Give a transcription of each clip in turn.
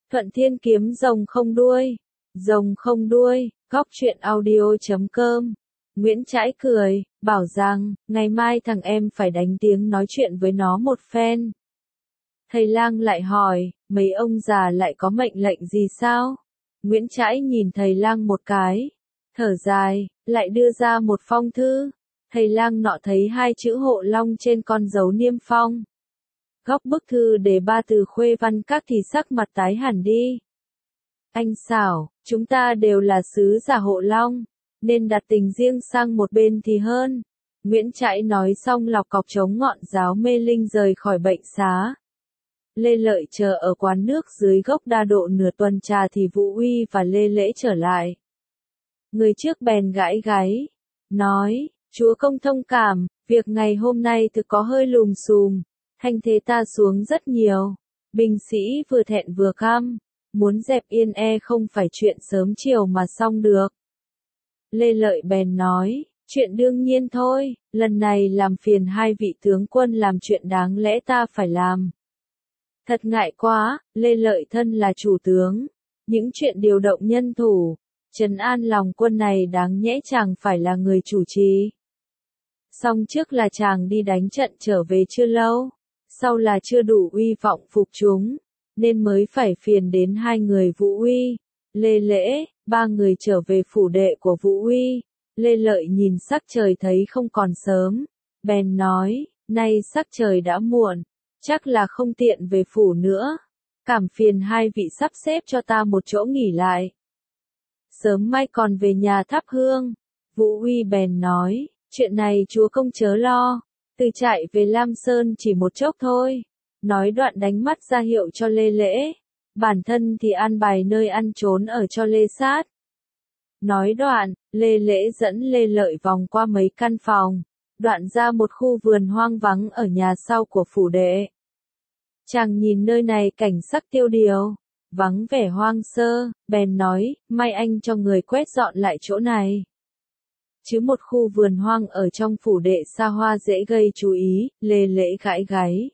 Thuận Thiên kiếm rồng không đuôi. Rồng không đuôi, góc truyện audio.com. Nguyễn Trãi cười, bảo rằng, ngày mai thằng em phải đánh tiếng nói chuyện với nó một phen. Thầy lang lại hỏi, mấy ông già lại có mệnh lệnh gì sao? Nguyễn Trãi nhìn thầy lang một cái, thở dài, lại đưa ra một phong thư. Thầy lang nọ thấy hai chữ Hộ Long trên con dấu niêm phong. Góc bức thư để ba từ Khuê Văn Các thì sắc mặt tái hẳn đi. Anh xảo, chúng ta đều là sứ giả Hộ Long, nên đặt tình riêng sang một bên thì hơn. Nguyễn Trãi nói xong lọc cọc chống ngọn giáo mê linh rời khỏi bệnh xá. Lê Lợi chờ ở quán nước dưới gốc đa độ nửa tuần trà thì Vũ Uy và Lê Lễ trở lại. Người trước bèn gãi gáy, nói, chúa công thông cảm, việc ngày hôm nay thực có hơi lùm xùm, thanh thế ta xuống rất nhiều. Binh sĩ vừa thẹn vừa cam, muốn dẹp yên không phải chuyện sớm chiều mà xong được. Lê Lợi bèn nói, chuyện đương nhiên thôi, lần này làm phiền hai vị tướng quân làm chuyện đáng lẽ ta phải làm. Thật ngại quá, Lê Lợi thân là chủ tướng, những chuyện điều động nhân thủ, trấn an lòng quân này đáng nhẽ chàng phải là người chủ trì. Song trước là chàng đi đánh trận trở về chưa lâu, sau là chưa đủ uy vọng phục chúng, nên mới phải phiền đến hai người Vũ Uy, Lê Lễ. Ba người trở về phủ đệ của Vũ Uy. Lê Lợi nhìn sắc trời thấy không còn sớm, bèn nói, nay sắc trời đã muộn, chắc là không tiện về phủ nữa. Cảm phiền hai vị sắp xếp cho ta một chỗ nghỉ lại. Sớm mai còn về nhà thắp hương. Vũ Uy bèn nói, chuyện này chúa công chớ lo, từ trại về Lam Sơn chỉ một chốc thôi. Nói đoạn đánh mắt ra hiệu cho Lê Lễ. Bản thân thì an bài nơi ăn trốn ở cho Lê Sát. Nói đoạn, Lê Lễ dẫn Lê Lợi vòng qua mấy căn phòng, đoạn ra một khu vườn hoang vắng ở nhà sau của phủ đệ. Chàng nhìn nơi này cảnh sắc tiêu điều, vắng vẻ hoang sơ, bèn nói, may anh cho người quét dọn lại chỗ này. Chứ một khu vườn hoang ở trong phủ đệ xa hoa dễ gây chú ý, Lê Lễ gãi gáy.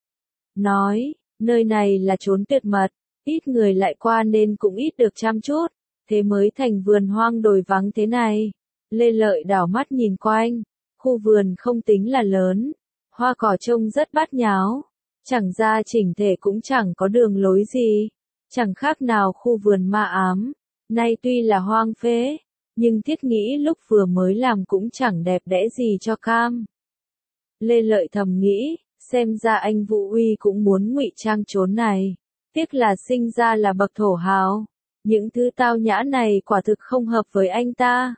Nói, nơi này là chốn tuyệt mật, ít người lại qua nên cũng ít được chăm chút, thế mới thành vườn hoang đồi vắng thế này. Lê Lợi đảo mắt nhìn quanh, khu vườn không tính là lớn, hoa cỏ trông rất bát nháo, chẳng ra chỉnh thể cũng chẳng có đường lối gì, chẳng khác nào khu vườn ma ám. Nay tuy là hoang phế, nhưng thiết nghĩ lúc vừa mới làm cũng chẳng đẹp đẽ gì cho cam. Lê Lợi thầm nghĩ, xem ra anh Vũ Uy cũng muốn ngụy trang chốn này. Tiếc là sinh ra là bậc thổ hào, những thứ tao nhã này quả thực không hợp với anh ta.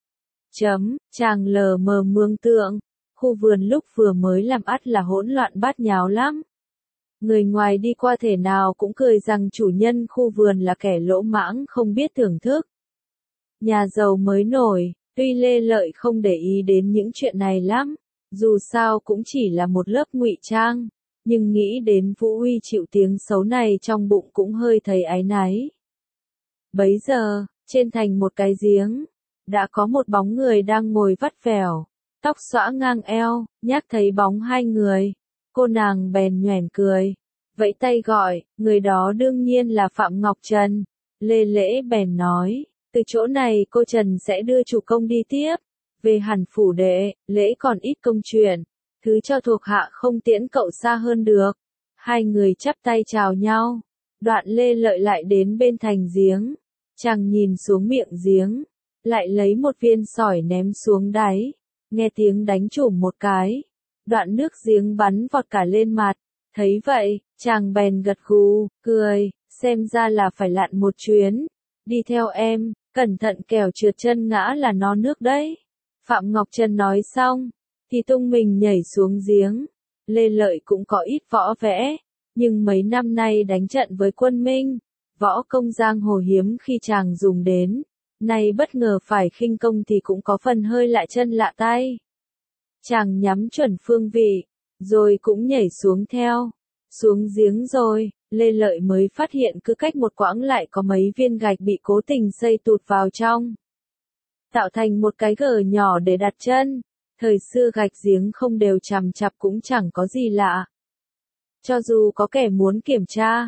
Chàng lờ mờ mường tượng, khu vườn lúc vừa mới làm ắt là hỗn loạn bát nháo lắm. Người ngoài đi qua thể nào cũng cười rằng chủ nhân khu vườn là kẻ lỗ mãng không biết thưởng thức. Nhà giàu mới nổi, tuy Lê Lợi không để ý đến những chuyện này lắm, dù sao cũng chỉ là một lớp ngụy trang. Nhưng nghĩ đến Vũ Uy chịu tiếng xấu này trong bụng cũng hơi thấy áy náy. Bấy giờ, trên thành một cái giếng, đã có một bóng người đang ngồi vắt vẻo, tóc xõa ngang eo, nhắc thấy bóng hai người. Cô nàng bèn nhoẻn cười, vẫy tay gọi, người đó đương nhiên là Phạm Ngọc Trần. Lê Lễ bèn nói, từ chỗ này cô Trần sẽ đưa chủ công đi tiếp, về hẳn phủ đệ, Lễ còn ít công chuyện. Thứ cho thuộc hạ không tiễn cậu xa hơn được. Hai người chắp tay chào nhau. Đoạn Lê Lợi lại đến bên thành giếng. Chàng nhìn xuống miệng giếng. Lại lấy một viên sỏi ném xuống đáy. Nghe tiếng đánh chủm một cái. Đoạn nước giếng bắn vọt cả lên mặt. Thấy vậy, chàng bèn gật gù, cười. Xem ra là phải lặn một chuyến. Đi theo em, cẩn thận kẻo trượt chân ngã là no nước đấy. Phạm Ngọc Trân nói xong thì tung mình nhảy xuống giếng. Lê Lợi cũng có ít võ vẽ, nhưng mấy năm nay đánh trận với quân Minh, võ công giang hồ hiếm khi chàng dùng đến, nay bất ngờ phải khinh công thì cũng có phần hơi lạ chân lạ tay. Chàng nhắm chuẩn phương vị, rồi cũng nhảy xuống theo. Xuống giếng rồi, Lê Lợi mới phát hiện cứ cách một quãng lại có mấy viên gạch bị cố tình xây tụt vào trong, tạo thành một cái gờ nhỏ để đặt chân. Thời xưa gạch giếng không đều chằm chặp cũng chẳng có gì lạ. Cho dù có kẻ muốn kiểm tra,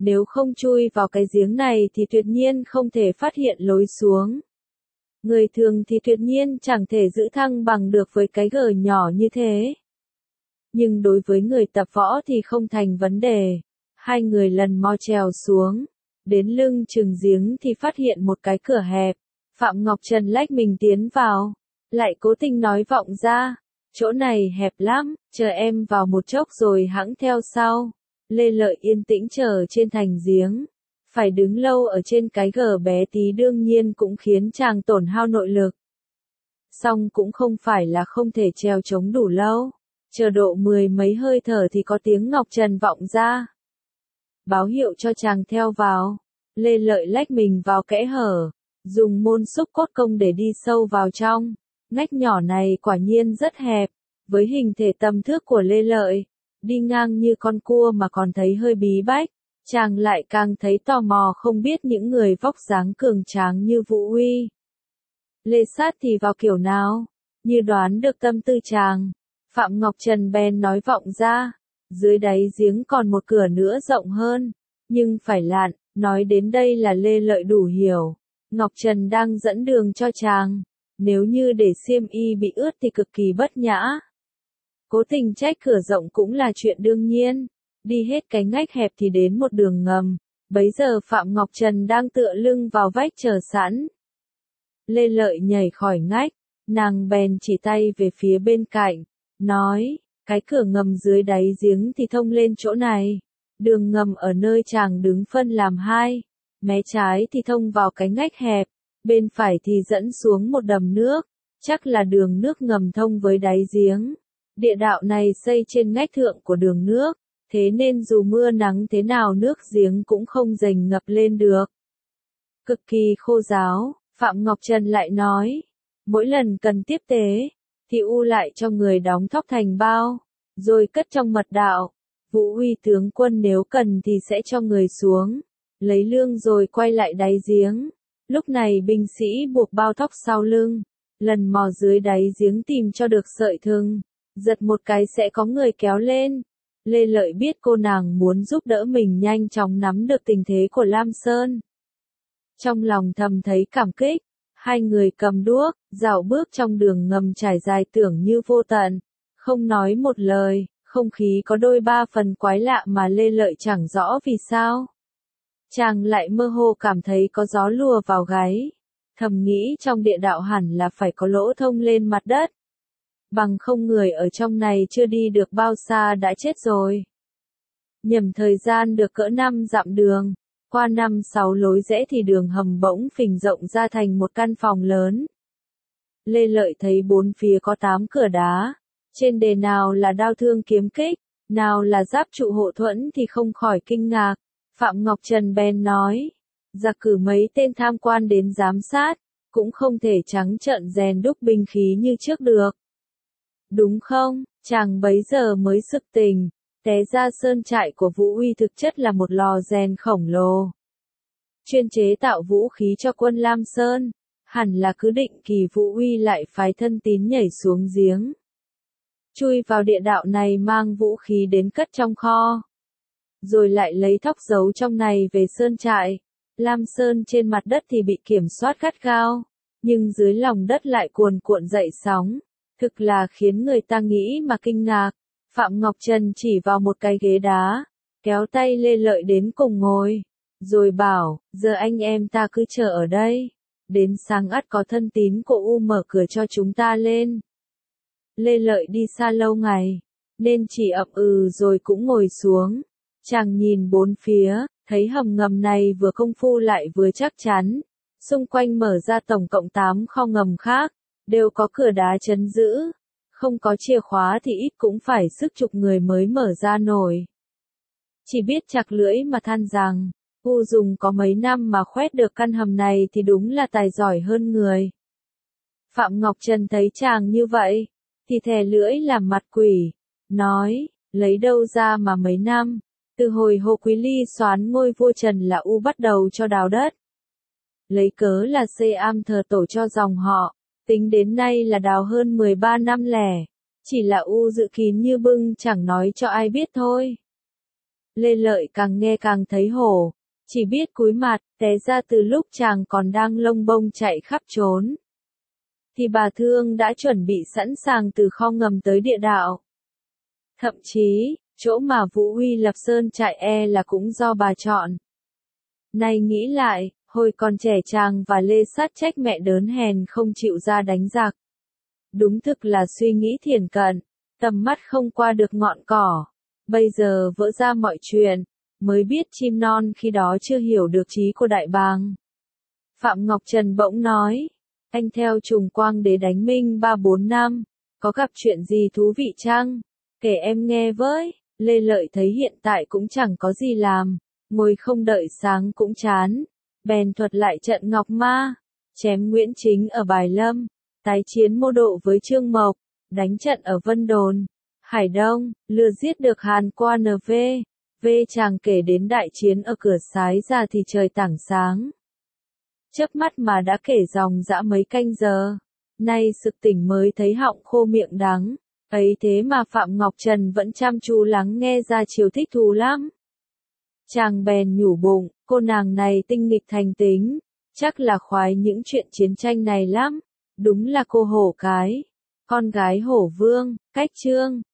Nếu không chui vào cái giếng này thì tuyệt nhiên không thể phát hiện lối xuống. Người thường thì tuyệt nhiên chẳng thể giữ thăng bằng được với cái gờ nhỏ như thế. Nhưng đối với người tập võ thì không thành vấn đề. Hai người lần mò trèo xuống. Đến lưng chừng giếng thì phát hiện một cái cửa hẹp. Phạm Ngọc Trần lách mình tiến vào. Lại cố tình nói vọng ra. Chỗ này hẹp lắm, chờ em vào một chốc rồi hẵng theo sau. Lê Lợi yên tĩnh chờ trên thành giếng. Phải đứng lâu ở trên cái gờ bé tí đương nhiên cũng khiến chàng tổn hao nội lực. Song cũng không phải là không thể trèo chống đủ lâu. Chờ độ 10 mấy hơi thở thì có tiếng Ngọc Trần vọng ra. Báo hiệu cho chàng theo vào. Lê Lợi lách mình vào kẽ hở. Dùng môn xúc cốt công để đi sâu vào trong. Ngách nhỏ này quả nhiên rất hẹp. Với hình thể tầm thước của Lê Lợi. Đi ngang như con cua mà còn thấy hơi bí bách. Chàng lại càng thấy tò mò không biết những người vóc dáng cường tráng như Vũ Uy. Lê Sát thì vào kiểu nào? Như đoán được tâm tư chàng. Phạm Ngọc Trần bèn nói vọng ra. Dưới đáy giếng còn một cửa nữa rộng hơn. Nhưng phải lặn, nói đến đây là Lê Lợi đủ hiểu. Ngọc Trần đang dẫn đường cho chàng. Nếu như để xiêm y bị ướt thì cực kỳ bất nhã. Cố tình trách cửa rộng cũng là chuyện đương nhiên. Đi hết cái ngách hẹp thì đến một đường ngầm. Bấy giờ Phạm Ngọc Trần đang tựa lưng vào vách chờ sẵn. Lê Lợi nhảy khỏi ngách. Nàng bèn chỉ tay về phía bên cạnh. Nói, cái cửa ngầm dưới đáy giếng thì thông lên chỗ này. Đường ngầm ở nơi chàng đứng phân làm hai. Mé trái thì thông vào cái ngách hẹp. Bên phải thì dẫn xuống một đầm nước. Chắc là đường nước ngầm thông với đáy giếng. Địa đạo này xây trên ngách thượng của đường nước. Thế nên dù mưa nắng thế nào nước giếng cũng không dành ngập lên được. Cực kỳ khô ráo, Phạm Ngọc Trần lại nói. Mỗi lần cần tiếp tế, thì U lại cho người đóng thóc thành bao, rồi cất trong mật đạo. Vũ Uy tướng quân nếu cần thì sẽ cho người xuống, lấy lương rồi quay lại đáy giếng. Lúc này binh sĩ buộc bao thóc sau lưng, lần mò dưới đáy giếng tìm cho được sợi thừng, giật một cái sẽ có người kéo lên. Lê Lợi biết cô nàng muốn giúp đỡ mình nhanh chóng nắm được tình thế của Lam Sơn. Trong lòng thầm thấy cảm kích, hai người cầm đuốc, dạo bước trong đường ngầm trải dài tưởng như vô tận, không nói một lời, không khí có đôi ba phần quái lạ mà Lê Lợi chẳng rõ vì sao. Chàng lại mơ hồ cảm thấy có gió lùa vào gáy, thầm nghĩ trong địa đạo hẳn là phải có lỗ thông lên mặt đất. Bằng không người ở trong này chưa đi được bao xa đã chết rồi. Nhầm thời gian được cỡ 5 dặm đường, qua 5-6 lối rẽ thì đường hầm bỗng phình rộng ra thành một căn phòng lớn. Lê Lợi thấy bốn phía có 8 cửa đá, trên đề nào là đao thương kiếm kích, nào là giáp trụ hộ thuẫn thì không khỏi kinh ngạc. Phạm Ngọc Trần bèn nói, giặc cử mấy tên tham quan đến giám sát, cũng không thể trắng trợn rèn đúc binh khí như trước được. Đúng không? Chàng bấy giờ mới sực tỉnh, té ra sơn trại của Vũ Uy thực chất là một lò rèn khổng lồ. Chuyên chế tạo vũ khí cho quân Lam Sơn, hẳn là cứ định kỳ Vũ Uy lại phái thân tín nhảy xuống giếng. Chui vào địa đạo này mang vũ khí đến cất trong kho. Rồi lại lấy thóc giấu trong này về sơn trại. Lam Sơn trên mặt đất thì bị kiểm soát gắt gao, nhưng dưới lòng đất lại cuồn cuộn dậy sóng. Thực là khiến người ta nghĩ mà kinh ngạc. Phạm Ngọc Trần chỉ vào một cái ghế đá, kéo tay Lê Lợi đến cùng ngồi, rồi bảo, giờ anh em ta cứ chờ ở đây, đến sáng ắt có thân tín của U mở cửa cho chúng ta lên. Lê Lợi đi xa lâu ngày, nên chỉ ậm ừ rồi cũng ngồi xuống. Chàng nhìn bốn phía, thấy hầm ngầm này vừa công phu lại vừa chắc chắn, xung quanh mở ra tổng cộng 8 kho ngầm khác, đều có cửa đá trấn giữ. Không có chìa khóa thì ít cũng phải sức chục người mới mở ra nổi. Chỉ biết chặt lưỡi mà than rằng, U dùng có mấy năm mà khoét được căn hầm này thì đúng là tài giỏi hơn người. Phạm Ngọc Trần thấy chàng như vậy, thì thè lưỡi làm mặt quỷ, nói, lấy đâu ra mà mấy năm, từ hồi Hồ Quý Ly soán ngôi vua Trần là U bắt đầu cho đào đất. Lấy cớ là xây am thờ tổ cho dòng họ. Tính đến nay là đào hơn 13 năm lẻ, chỉ là U dự kín như bưng chẳng nói cho ai biết thôi. Lê Lợi càng nghe càng thấy hổ, chỉ biết cúi mặt, té ra từ lúc chàng còn đang lông bông chạy khắp trốn. Thì bà Thương đã chuẩn bị sẵn sàng từ kho ngầm tới địa đạo. Thậm chí, chỗ mà Vũ Huy lập sơn trại là cũng do bà chọn. Nay nghĩ lại, hồi còn trẻ chàng và Lê Sát trách mẹ đớn hèn không chịu ra đánh giặc. Đúng thực là suy nghĩ thiển cận, tầm mắt không qua được ngọn cỏ. Bây giờ vỡ ra mọi chuyện, mới biết chim non khi đó chưa hiểu được trí của đại bàng. Phạm Ngọc Trần bỗng nói, anh theo Trùng Quang Đế đánh Minh 3-4 năm, có gặp chuyện gì thú vị chăng? Kể em nghe với. Lê Lợi thấy hiện tại cũng chẳng có gì làm, ngồi không đợi sáng cũng chán. Bèn thuật lại trận Ngọc Ma, chém Nguyễn Chính ở Bài Lâm, tái chiến Mô Độ với Trương Mộc, đánh trận ở Vân Đồn, Hải Đông, lừa giết được Hàn qua NV. Chàng kể đến đại chiến ở cửa Sái ra thì trời tảng sáng. Chớp mắt mà đã kể dòng dã mấy canh giờ. Nay sực tỉnh mới thấy họng khô miệng đắng. Ấy thế mà Phạm Ngọc Trần vẫn chăm chú lắng nghe ra chiều thích thú lắm. Chàng bèn nhủ bụng, cô nàng này tinh nghịch thành tính, chắc là khoái những chuyện chiến tranh này lắm. Đúng là cô hổ cái, con gái hổ vương, cách trương.